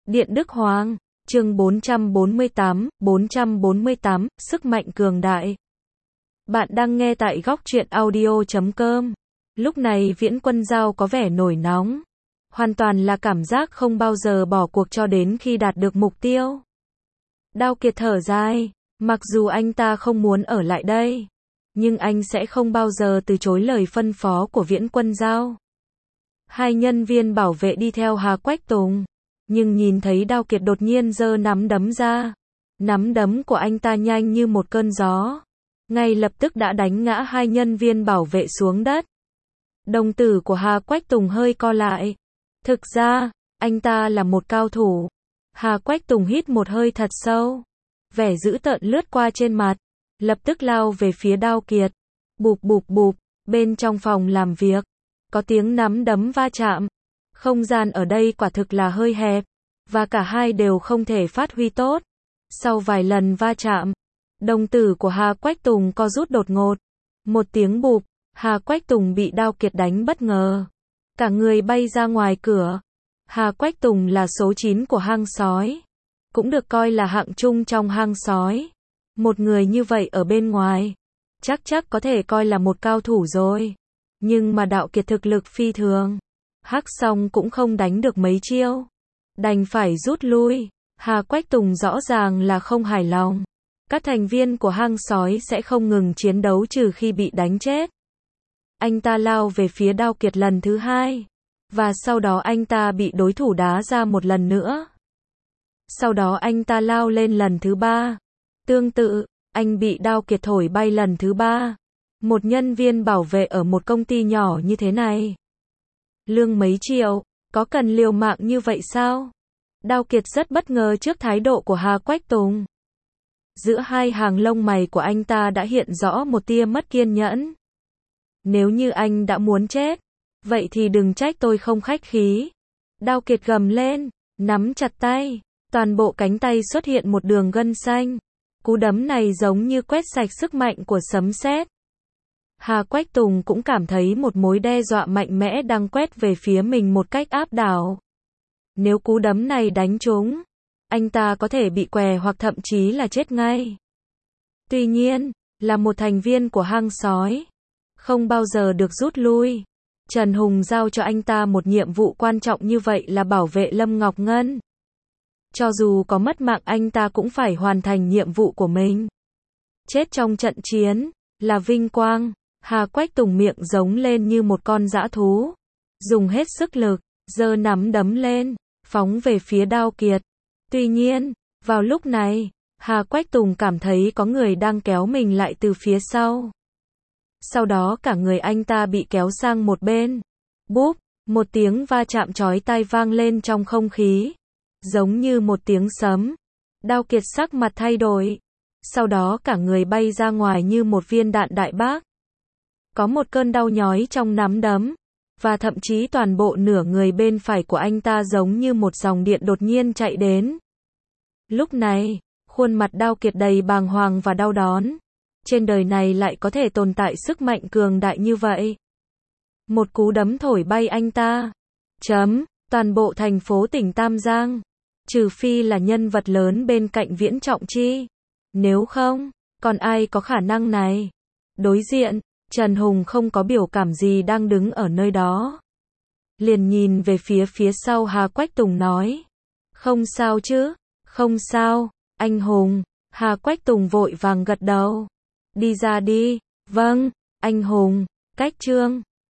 Điện Đức Hoàng, chương 448, sức mạnh cường đại. Bạn đang nghe tại góc truyện audio.com. Lúc này Viễn Quân Giao có vẻ nổi nóng. Hoàn toàn là cảm giác không bao giờ bỏ cuộc cho đến khi đạt được mục tiêu. Đao Kiệt thở dài, mặc dù anh ta không muốn ở lại đây, nhưng anh sẽ không bao giờ từ chối lời phân phó của Viễn Quân Giao. Hai nhân viên bảo vệ đi theo Hà Quách Tùng, nhưng nhìn thấy Đao Kiệt đột nhiên giơ nắm đấm ra. Nắm đấm của anh ta nhanh như một cơn gió, ngay lập tức đã đánh ngã hai nhân viên bảo vệ xuống đất. Đồng tử của Hà Quách Tùng hơi co lại. Thực ra, anh ta là một cao thủ. Hà Quách Tùng hít một hơi thật sâu. Vẻ dữ tợn lướt qua trên mặt, lập tức lao về phía Đao Kiệt. Bụp bụp bụp, bên trong phòng làm việc, có tiếng nắm đấm va chạm. Không gian ở đây quả thực là hơi hẹp, và cả hai đều không thể phát huy tốt. Sau vài lần va chạm, đồng tử của Hà Quách Tùng co rút đột ngột. Một tiếng bụp, Hà Quách Tùng bị Đao Kiệt đánh bất ngờ. Cả người bay ra ngoài cửa. Hà Quách Tùng là số 9 của hang sói, cũng được coi là hạng trung trong hang sói. Một người như vậy ở bên ngoài, chắc có thể coi là một cao thủ rồi. Nhưng mà Đao Kiệt thực lực phi thường. Hắc Song cũng không đánh được mấy chiêu, đành phải rút lui. Hà Quách Tùng rõ ràng là không hài lòng. Các thành viên của hang sói sẽ không ngừng chiến đấu trừ khi bị đánh chết. Anh ta lao về phía Đao Kiệt lần thứ hai, và sau đó anh ta bị đối thủ đá ra một lần nữa. Sau đó anh ta lao lên lần thứ ba. Tương tự, anh bị Đao Kiệt thổi bay lần thứ ba. Một nhân viên bảo vệ ở một công ty nhỏ như thế này, lương mấy triệu, có cần liều mạng như vậy sao? Đao Kiệt rất bất ngờ trước thái độ của Hà Quách Tùng. Giữa hai hàng lông mày của anh ta đã hiện rõ một tia mất kiên nhẫn. Nếu như anh đã muốn chết, vậy thì đừng trách tôi không khách khí. Đao Kiệt gầm lên, nắm chặt tay, toàn bộ cánh tay xuất hiện một đường gân xanh. Cú đấm này giống như quét sạch sức mạnh của sấm sét. Hà Quách Tùng cũng cảm thấy một mối đe dọa mạnh mẽ đang quét về phía mình một cách áp đảo. Nếu cú đấm này đánh trúng, anh ta có thể bị què hoặc thậm chí là chết ngay. Tuy nhiên, là một thành viên của hang sói, không bao giờ được rút lui. Trần Hùng giao cho anh ta một nhiệm vụ quan trọng như vậy là bảo vệ Lâm Ngọc Ngân. Cho dù có mất mạng anh ta cũng phải hoàn thành nhiệm vụ của mình. Chết trong trận chiến là vinh quang. Hà Quách Tùng miệng giống lên như một con dã thú, dùng hết sức lực, giơ nắm đấm lên, phóng về phía Đao Kiệt. Tuy nhiên, vào lúc này, Hà Quách Tùng cảm thấy có người đang kéo mình lại từ phía sau. Sau đó cả người anh ta bị kéo sang một bên. Búp, một tiếng va chạm chói tai vang lên trong không khí, giống như một tiếng sấm. Đao Kiệt sắc mặt thay đổi, sau đó cả người bay ra ngoài như một viên đạn đại bác. Có một cơn đau nhói trong nắm đấm, và thậm chí toàn bộ nửa người bên phải của anh ta giống như một dòng điện đột nhiên chạy đến. Lúc này, khuôn mặt Đao Kiệt đầy bàng hoàng và đau đớn. Trên đời này lại có thể tồn tại sức mạnh cường đại như vậy. Một cú đấm thổi bay anh ta. Toàn bộ thành phố tỉnh Tam Giang, trừ phi là nhân vật lớn bên cạnh Viễn Trọng Chi. Nếu không, còn ai có khả năng này? Đối diện, Trần Hùng không có biểu cảm gì đang đứng ở nơi đó. Liền nhìn về phía sau Hà Quách Tùng nói. Không sao chứ? Không sao, anh Hùng. Hà Quách Tùng vội vàng gật đầu. Đi ra đi. Vâng, anh Hùng. Cách Trương.